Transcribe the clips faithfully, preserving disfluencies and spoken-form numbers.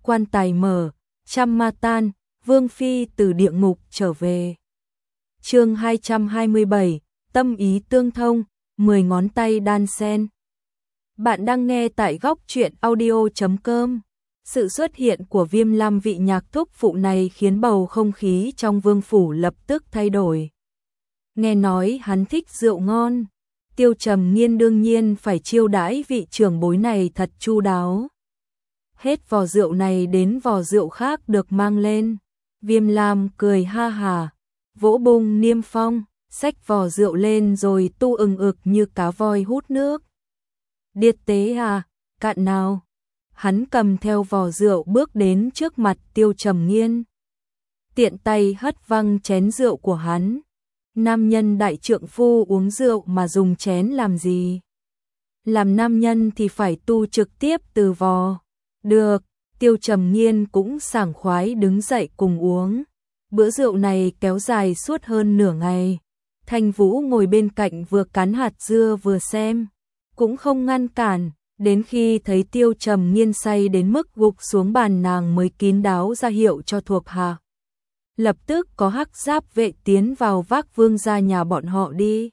quan tài mở, trăm ma tan, Vương Phi từ địa ngục trở về. Chương hai trăm hai mươi bảy, tâm ý tương thông, mười ngón tay đan sen. Bạn đang nghe tại góc truyện audio chấm com. Sự xuất hiện của Viêm Lam vị nhạc thúc phụ này khiến bầu không khí trong vương phủ lập tức thay đổi. Nghe nói hắn thích rượu ngon, Tiêu Trầm Nghiên đương nhiên phải chiêu đãi vị trưởng bối này thật chu đáo. Hết vò rượu này đến vò rượu khác được mang lên. Viêm Lam cười ha hà, vỗ bung niêm phong, xách vò rượu lên rồi tu ừng ực như cá voi hút nước. Điệt tế à, cạn nào. Hắn cầm theo vò rượu bước đến trước mặt Tiêu Trầm Nghiên. Tiện tay hất văng chén rượu của hắn. Nam nhân đại trượng phu uống rượu mà dùng chén làm gì? Làm nam nhân thì phải tu trực tiếp từ vò. Được, Tiêu Trầm Nghiên cũng sảng khoái đứng dậy cùng uống. Bữa rượu này kéo dài suốt hơn nửa ngày. Thanh Vũ ngồi bên cạnh vừa cắn hạt dưa vừa xem, cũng không ngăn cản, đến khi thấy Tiêu Trầm Nghiên say đến mức gục xuống bàn nàng mới kín đáo ra hiệu cho thuộc hạ. Lập tức có hắc giáp vệ tiến vào vác vương ra nhà bọn họ đi.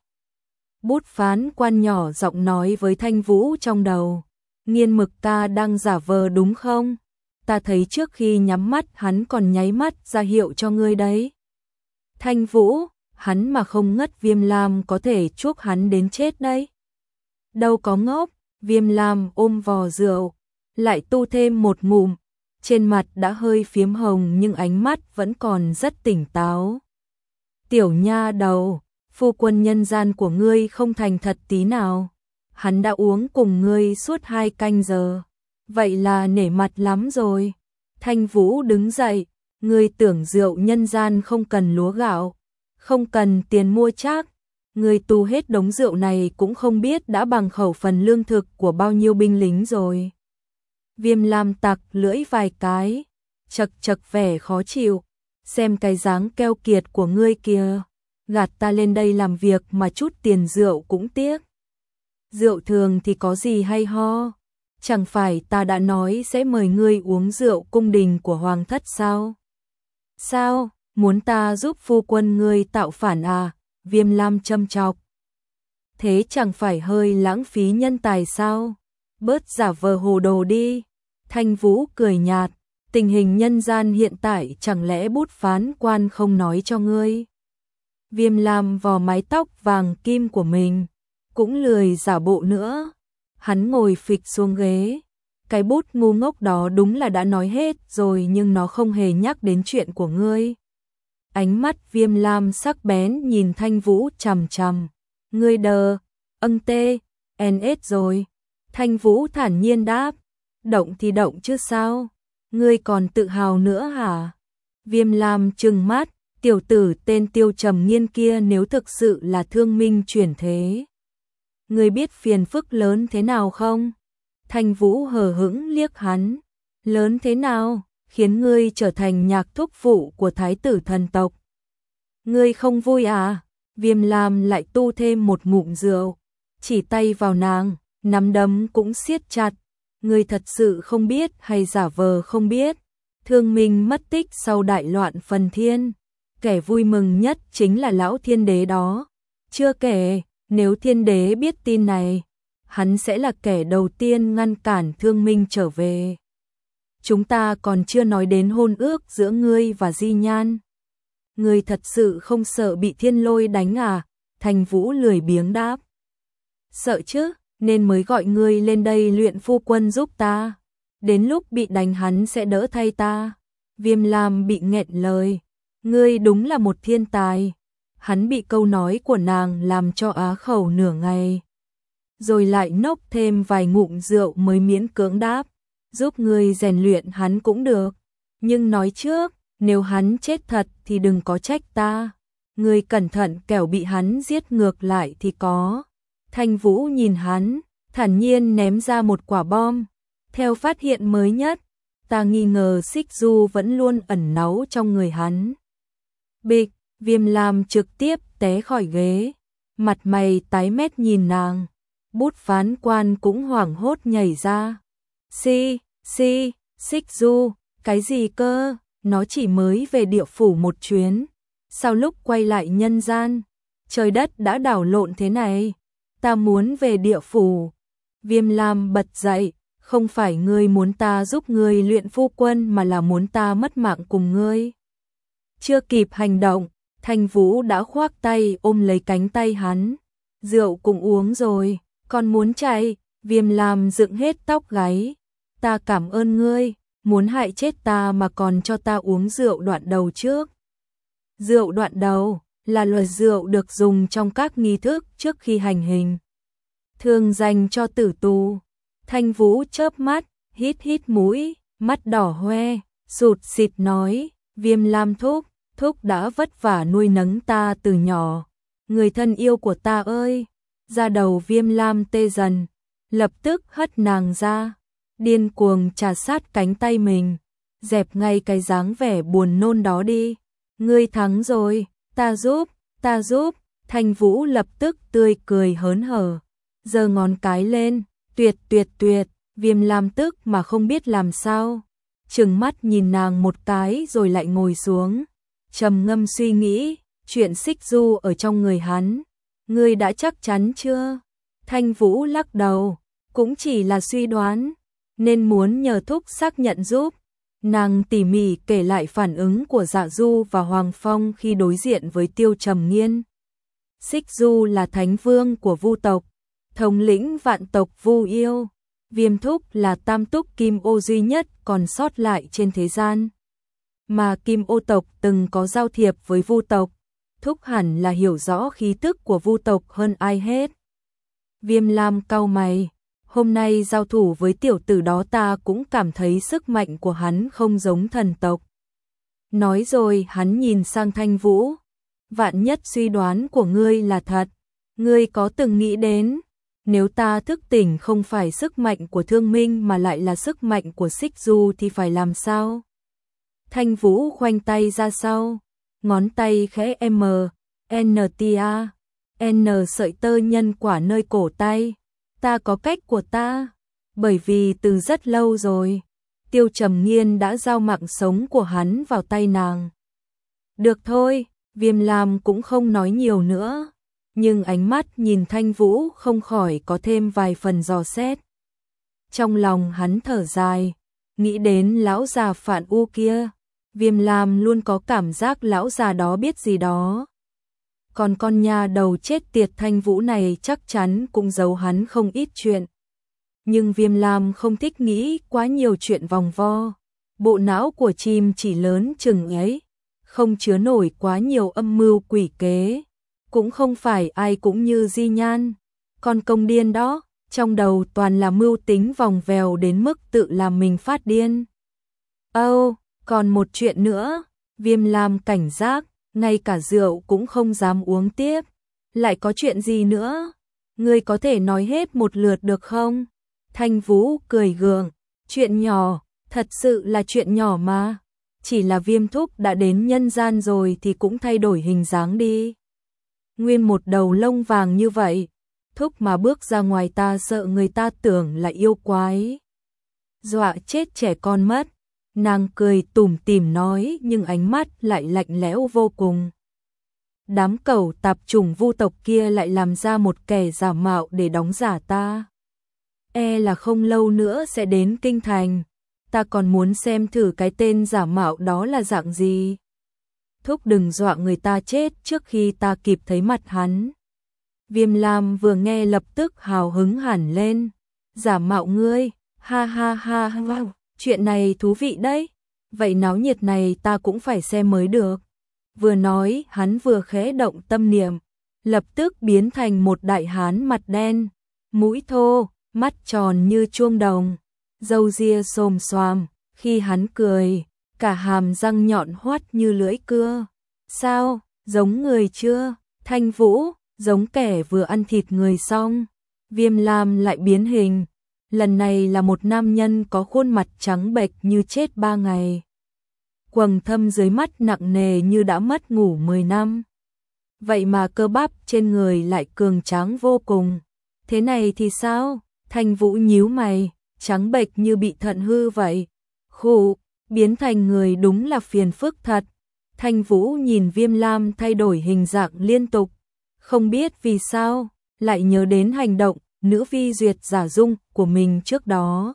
Bút phán quan nhỏ giọng nói với Thanh Vũ trong đầu. Nghiên mực ta đang giả vờ đúng không? Ta thấy trước khi nhắm mắt hắn còn nháy mắt ra hiệu cho ngươi đấy. Thanh Vũ, hắn mà không ngất Viêm Lam có thể chuốc hắn đến chết đấy. Đâu có ngốc, Viêm Lam ôm vò rượu, lại tu thêm một ngụm, trên mặt đã hơi phiếm hồng nhưng ánh mắt vẫn còn rất tỉnh táo. Tiểu nha đầu, phu quân nhân gian của ngươi không thành thật tí nào. Hắn đã uống cùng ngươi suốt hai canh giờ. Vậy là nể mặt lắm rồi. Thanh Vũ đứng dậy, ngươi tưởng rượu nhân gian không cần lúa gạo, không cần tiền mua chắc. Ngươi tu hết đống rượu này cũng không biết đã bằng khẩu phần lương thực của bao nhiêu binh lính rồi. Viêm Lam tặc lưỡi vài cái, chật chật vẻ khó chịu. Xem cái dáng keo kiệt của ngươi kìa, gạt ta lên đây làm việc mà chút tiền rượu cũng tiếc. Rượu thường thì có gì hay ho, chẳng phải ta đã nói sẽ mời ngươi uống rượu cung đình của hoàng thất sao? Sao, muốn ta giúp phu quân ngươi tạo phản à? Viêm Lam châm chọc. Thế chẳng phải hơi lãng phí nhân tài sao? Bớt giả vờ hồ đồ đi. Thanh Vũ cười nhạt, tình hình nhân gian hiện tại chẳng lẽ bút phán quan không nói cho ngươi? Viêm Lam vò mái tóc vàng kim của mình, cũng lười giả bộ nữa. Hắn ngồi phịch xuống ghế. Cái bút ngu ngốc đó đúng là đã nói hết rồi nhưng nó không hề nhắc đến chuyện của ngươi. Ánh mắt Viêm Lam sắc bén nhìn Thanh Vũ chằm chằm. Ngươi đờ, âng tê, en ết rồi. Thanh Vũ thản nhiên đáp. Động thì động chứ sao? Ngươi còn tự hào nữa hả? Viêm Lam trừng mắt. Tiểu tử tên Tiêu Trầm Nghiên kia nếu thực sự là thương minh chuyển thế, ngươi biết phiền phức lớn thế nào không? Thanh Vũ hờ hững liếc hắn. Lớn thế nào? Khiến ngươi trở thành nhạc thúc phụ của thái tử thần tộc. Ngươi không vui à? Viêm Lam lại tu thêm một ngụm rượu, chỉ tay vào nàng, nắm đấm cũng siết chặt. Ngươi thật sự không biết hay giả vờ không biết? Thương minh mất tích sau đại loạn Phần Thiên, kẻ vui mừng nhất chính là lão thiên đế đó. Chưa kể, nếu thiên đế biết tin này, hắn sẽ là kẻ đầu tiên ngăn cản thương minh trở về. Chúng ta còn chưa nói đến hôn ước giữa ngươi và Di Nhan. Ngươi thật sự không sợ bị thiên lôi đánh à? Thanh Vũ lười biếng đáp. Sợ chứ, nên mới gọi ngươi lên đây luyện phu quân giúp ta. Đến lúc bị đánh hắn sẽ đỡ thay ta. Viêm Lam bị nghẹn lời. Ngươi đúng là một thiên tài. Hắn bị câu nói của nàng làm cho á khẩu nửa ngày. Rồi lại nốc thêm vài ngụm rượu mới miễn cưỡng đáp. Giúp ngươi rèn luyện hắn cũng được. Nhưng nói trước, nếu hắn chết thật thì đừng có trách ta. Ngươi cẩn thận kẻo bị hắn giết ngược lại thì có. Thanh Vũ nhìn hắn, thản nhiên ném ra một quả bom. Theo phát hiện mới nhất, ta nghi ngờ Xích Du vẫn luôn ẩn náu trong người hắn. Bịch, Viêm Lam trực tiếp té khỏi ghế, mặt mày tái mét nhìn nàng. Bút phán quan cũng hoảng hốt nhảy ra. Si, si, Xích Du, cái gì cơ? Nó chỉ mới về địa phủ một chuyến. Sao lúc quay lại nhân gian, trời đất đã đảo lộn thế này? Ta muốn về địa phủ. Viêm Lam bật dậy, không phải ngươi muốn ta giúp ngươi luyện phu quân mà là muốn ta mất mạng cùng ngươi. Chưa kịp hành động, Thanh Vũ đã khoác tay ôm lấy cánh tay hắn. Rượu cũng uống rồi, còn muốn chạy? Viêm Lam dựng hết tóc gáy. Ta cảm ơn ngươi, muốn hại chết ta mà còn cho ta uống rượu đoạn đầu trước. Rượu đoạn đầu là loại rượu được dùng trong các nghi thức trước khi hành hình, thường dành cho tử tù. Thanh Vũ chớp mắt, hít hít mũi, mắt đỏ hoe, sụt sịt nói, Viêm Lam thúc, thúc đã vất vả nuôi nấng ta từ nhỏ. Người thân yêu của ta ơi! Da đầu Viêm Lam tê dần, lập tức hất nàng ra, điên cuồng chà sát cánh tay mình, dẹp ngay cái dáng vẻ buồn nôn đó đi. Ngươi thắng rồi, ta giúp, ta giúp. Thanh Vũ lập tức tươi cười hớn hở, giơ ngón cái lên, tuyệt tuyệt tuyệt. Viêm Lam tức mà không biết làm sao, trừng mắt nhìn nàng một cái rồi lại ngồi xuống, trầm ngâm suy nghĩ, chuyện Xích Du ở trong người hắn, ngươi đã chắc chắn chưa? Thanh Vũ lắc đầu, cũng chỉ là suy đoán, nên muốn nhờ thúc xác nhận giúp. Nàng tỉ mỉ kể lại phản ứng của Dạ Du và Hoàng Phong khi đối diện với Tiêu Trầm Nghiên. Xích Du là thánh vương của Vu tộc, thống lĩnh vạn tộc Vu Yêu. Viêm thúc là tam túc Kim Ô duy nhất còn sót lại trên thế gian. Mà Kim Ô tộc từng có giao thiệp với Vu tộc, thúc hẳn là hiểu rõ khí tức của Vu tộc hơn ai hết. Viêm Lam cau mày, hôm nay giao thủ với tiểu tử đó ta cũng cảm thấy sức mạnh của hắn không giống thần tộc. Nói rồi hắn nhìn sang Thanh Vũ, vạn nhất suy đoán của ngươi là thật, ngươi có từng nghĩ đến, nếu ta thức tỉnh không phải sức mạnh của Thương Minh mà lại là sức mạnh của Xích Du thì phải làm sao? Thanh Vũ khoanh tay ra sau, ngón tay khẽ M, N T A, N sợi tơ nhân quả nơi cổ tay. Ta có cách của ta, bởi vì từ rất lâu rồi, Tiêu Trầm Nghiên đã giao mạng sống của hắn vào tay nàng. Được thôi, Viêm Lam cũng không nói nhiều nữa, nhưng ánh mắt nhìn Thanh Vũ không khỏi có thêm vài phần dò xét. Trong lòng hắn thở dài, nghĩ đến lão già Phạn U kia, Viêm Lam luôn có cảm giác lão già đó biết gì đó. Còn con nha đầu chết tiệt Thanh Vũ này chắc chắn cũng giấu hắn không ít chuyện. Nhưng Viêm Lam không thích nghĩ quá nhiều chuyện vòng vo. Bộ não của chim chỉ lớn chừng ấy, không chứa nổi quá nhiều âm mưu quỷ kế. Cũng không phải ai cũng như Di Nhan, con công điên đó, trong đầu toàn là mưu tính vòng vèo đến mức tự làm mình phát điên. Âu, oh, còn một chuyện nữa, Viêm Lam cảnh giác, ngay cả rượu cũng không dám uống tiếp. Lại có chuyện gì nữa? Ngươi có thể nói hết một lượt được không? Thanh Vũ cười gượng, chuyện nhỏ, thật sự là chuyện nhỏ mà. Chỉ là Viêm thúc đã đến nhân gian rồi thì cũng thay đổi hình dáng đi. Nguyên một đầu lông vàng như vậy, thúc mà bước ra ngoài ta sợ người ta tưởng là yêu quái. Dọa chết trẻ con mất. Nàng cười tủm tỉm nói nhưng ánh mắt lại lạnh lẽo vô cùng. Đám cẩu tạp chủng Vu tộc kia lại làm ra một kẻ giả mạo để đóng giả ta. E là không lâu nữa sẽ đến kinh thành. Ta còn muốn xem thử cái tên giả mạo đó là dạng gì. Thúc đừng dọa người ta chết trước khi ta kịp thấy mặt hắn. Viêm Lam vừa nghe lập tức hào hứng hẳn lên. Giả mạo ngươi, ha ha ha ha, chuyện này thú vị đấy. Vậy náo nhiệt này ta cũng phải xem mới được. Vừa nói hắn vừa khẽ động tâm niệm, lập tức biến thành một đại hán mặt đen, mũi thô, mắt tròn như chuông đồng, râu ria xồm xoàm, khi hắn cười, cả hàm răng nhọn hoắt như lưỡi cưa. Sao, giống người chưa? Thanh Vũ, giống kẻ vừa ăn thịt người xong. Viêm Lam lại biến hình, lần này là một nam nhân có khuôn mặt trắng bệch như chết ba ngày. Quầng thâm dưới mắt nặng nề như đã mất ngủ mười năm. Vậy mà cơ bắp trên người lại cường tráng vô cùng. Thế này thì sao? Thanh Vũ nhíu mày, trắng bệch như bị thận hư vậy. Khụ, biến thành người đúng là phiền phức thật. Thanh Vũ nhìn Viêm Lam thay đổi hình dạng liên tục, không biết vì sao, lại nhớ đến hành động nữ vi duyệt giả dung của mình trước đó.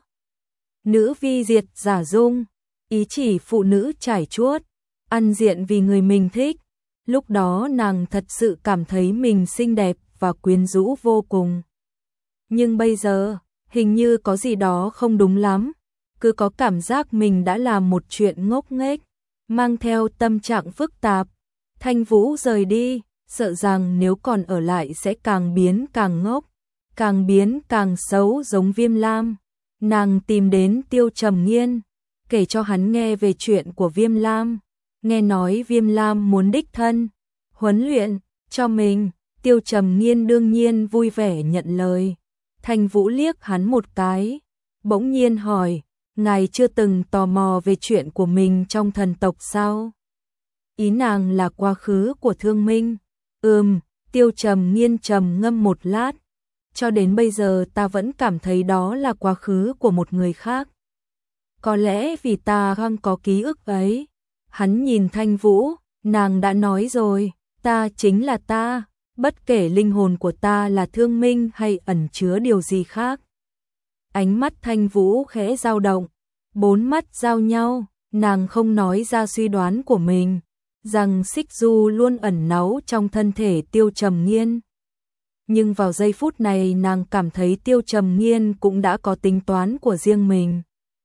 Nữ vi duyệt giả dung, ý chỉ phụ nữ trải chuốt, ăn diện vì người mình thích. Lúc đó nàng thật sự cảm thấy mình xinh đẹp và quyến rũ vô cùng. Nhưng bây giờ, hình như có gì đó không đúng lắm, cứ có cảm giác mình đã làm một chuyện ngốc nghếch, mang theo tâm trạng phức tạp. Thanh Vũ rời đi, sợ rằng nếu còn ở lại sẽ càng biến càng ngốc, càng biến càng xấu giống Viêm Lam. Nàng tìm đến Tiêu Trầm Nghiên, kể cho hắn nghe về chuyện của Viêm Lam. Nghe nói Viêm Lam muốn đích thân huấn luyện cho mình, Tiêu Trầm Nghiên đương nhiên vui vẻ nhận lời. Thanh Vũ liếc hắn một cái, bỗng nhiên hỏi, ngài chưa từng tò mò về chuyện của mình trong thần tộc sao? Ý nàng là quá khứ của Thương Minh. Ừm, Tiêu Trầm Nghiên trầm ngâm một lát, cho đến bây giờ ta vẫn cảm thấy đó là quá khứ của một người khác. Có lẽ vì ta không có ký ức ấy. Hắn nhìn Thanh Vũ, nàng đã nói rồi, ta chính là ta, bất kể linh hồn của ta là Thương Minh hay ẩn chứa điều gì khác. Ánh mắt Thanh Vũ khẽ dao động, bốn mắt giao nhau, nàng không nói ra suy đoán của mình, rằng Xích Du luôn ẩn náu trong thân thể Tiêu Trầm Nghiên. Nhưng vào giây phút này nàng cảm thấy Tiêu Trầm Nghiên cũng đã có tính toán của riêng mình.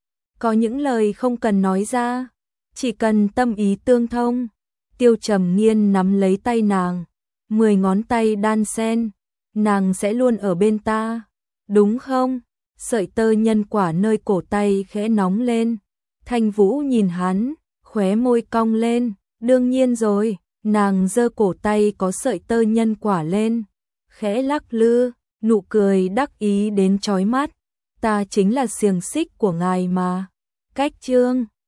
Có những lời không cần nói ra, chỉ cần tâm ý tương thông. Tiêu Trầm Nghiên nắm lấy tay nàng, mười ngón tay đan xen, nàng sẽ luôn ở bên ta, đúng không? Sợi tơ nhân quả nơi cổ tay khẽ nóng lên. Thanh Vũ nhìn hắn, khóe môi cong lên, đương nhiên rồi. Nàng giơ cổ tay có sợi tơ nhân quả lên, khẽ lắc lư, nụ cười đắc ý đến chói mắt. Ta chính là xiềng xích của ngài mà. Cách chương